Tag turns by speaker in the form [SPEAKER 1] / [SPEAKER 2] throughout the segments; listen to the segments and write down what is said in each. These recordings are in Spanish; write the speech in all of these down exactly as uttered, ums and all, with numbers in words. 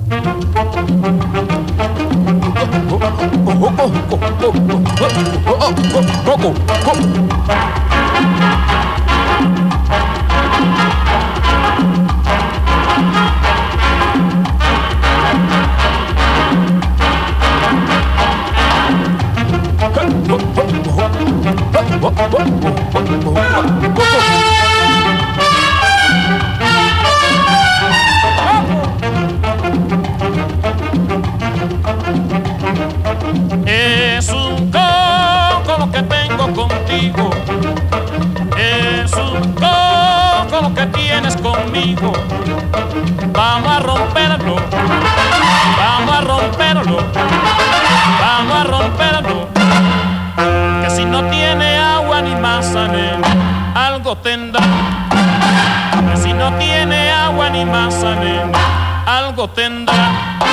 [SPEAKER 1] Es un coco lo que tengo contigo, es un coco lo que tienes conmigo. Vamos a romperlo, vamos a romperlo, vamos a romperlo. Que si no tiene agua ni masa, nena, algo tendrá. Que si no tiene agua ni masa, nena, algo tendrá.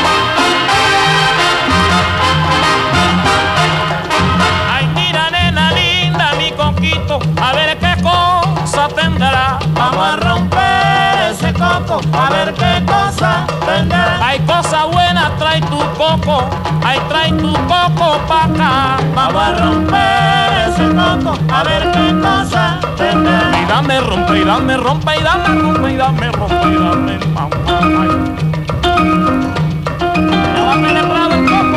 [SPEAKER 1] Ay, mira, nena linda, mi coquito, a ver qué cosa tendrá.
[SPEAKER 2] Vamos a romper ese coco, a ver qué cosa tendrá.
[SPEAKER 1] Hay cosa buena, trae tu coco, ay, trae tu coco pa' acá.
[SPEAKER 2] Vamos a romper ese coco, a ver qué cosa tendrá.
[SPEAKER 1] Y dame rompe, y dame rompe, y dame rompe, y dame rompe, y dame mamá. Ya va penetrado el coco.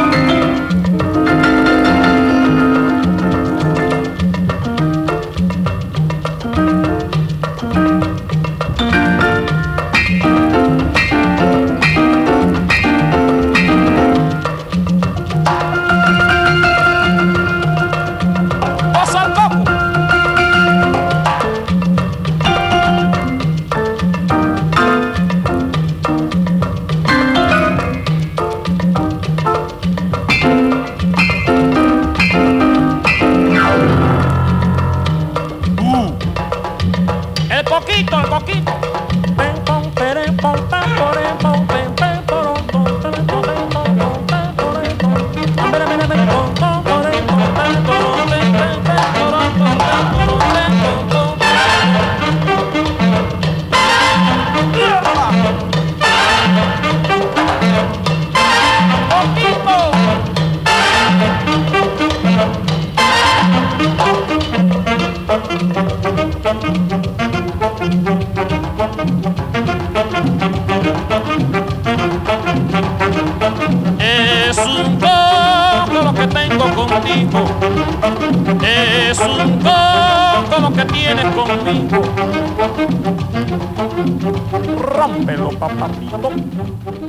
[SPEAKER 1] Pasa el coco. El coquito, el coquito. Es un coco lo que tengo contigo, es un coco lo que tienes conmigo. Rómpelo, papacito.